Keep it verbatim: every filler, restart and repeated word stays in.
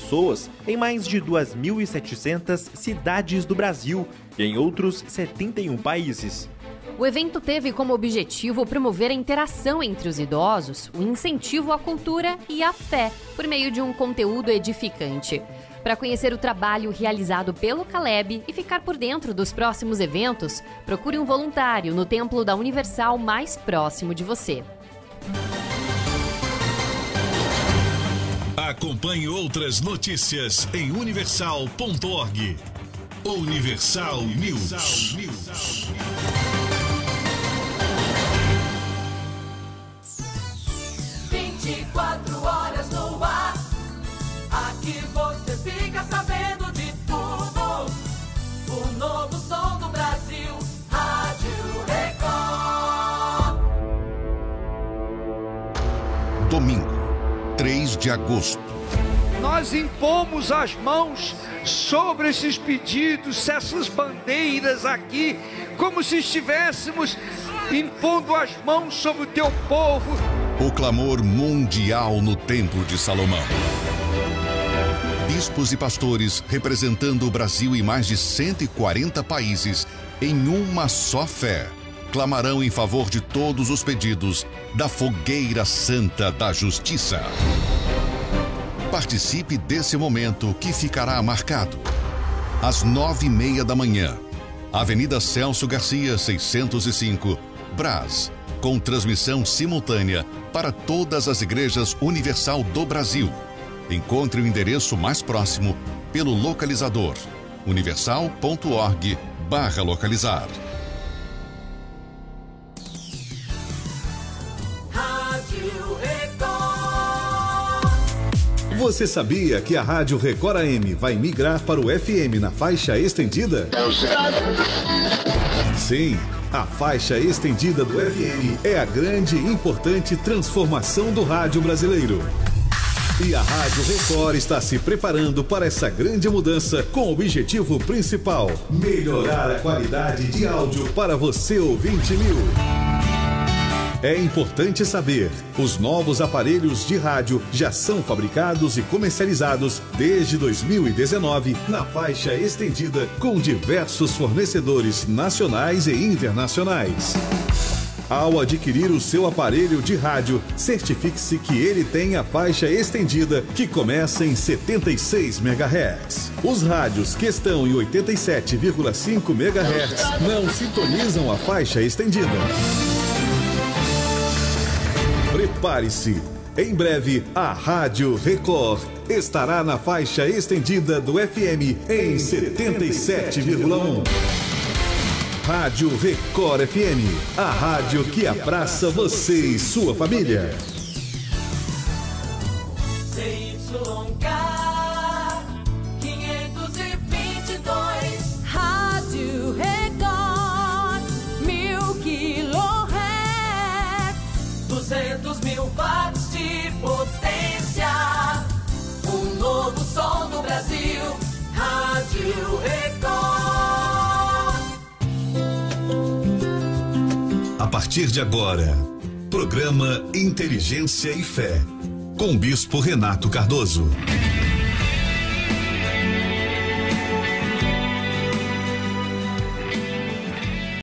pessoas em mais de duas mil e setecentas cidades do Brasil e em outros setenta e um países. O evento teve como objetivo promover a interação entre os idosos, o incentivo à cultura e à fé, por meio de um conteúdo edificante. Para conhecer o trabalho realizado pelo Caleb e ficar por dentro dos próximos eventos, procure um voluntário no Templo da Universal mais próximo de você. Acompanhe outras notícias em universal ponto org. Universal News. vinte e quatro horas no ar. Aqui você fica sabendo de tudo. O novo som do Brasil, Rádio Record. Domingo, três de agosto. Nós impomos as mãos sobre esses pedidos, essas bandeiras aqui, como se estivéssemos impondo as mãos sobre o teu povo. O clamor mundial no Templo de Salomão. Bispos e pastores representando o Brasil e mais de cento e quarenta países em uma só fé clamarão em favor de todos os pedidos da Fogueira Santa da Justiça. Participe desse momento que ficará marcado. Às nove e meia da manhã, Avenida Celso Garcia, seiscentos e cinco, Brás, com transmissão simultânea para todas as igrejas Universal do Brasil. Encontre o endereço mais próximo pelo localizador universal ponto org barra localizar. Rádio Record. Você sabia que a Rádio Record A M vai migrar para o F M na faixa estendida? Sim, a faixa estendida do F M é a grande e importante transformação do rádio brasileiro. E a Rádio Record está se preparando para essa grande mudança com o objetivo principal: melhorar a qualidade de áudio para você, ouvinte mil. É importante saber, os novos aparelhos de rádio já são fabricados e comercializados desde dois mil e dezenove na faixa estendida com diversos fornecedores nacionais e internacionais. Ao adquirir o seu aparelho de rádio, certifique-se que ele tem a faixa estendida, que começa em setenta e seis megahertz. Os rádios que estão em oitenta e sete vírgula cinco megahertz não sintonizam a faixa estendida. Prepare-se! Em breve, a Rádio Record estará na faixa estendida do F M em setenta e sete vírgula um. Rádio Record F M, a rádio que abraça você e sua família. C Y K quinhentos e vinte e dois. Rádio Record, mil quilohertz. duzentos mil watts de potência. Um novo som do Brasil. Rádio Record. A partir de agora, programa Inteligência e Fé, com o Bispo Renato Cardoso.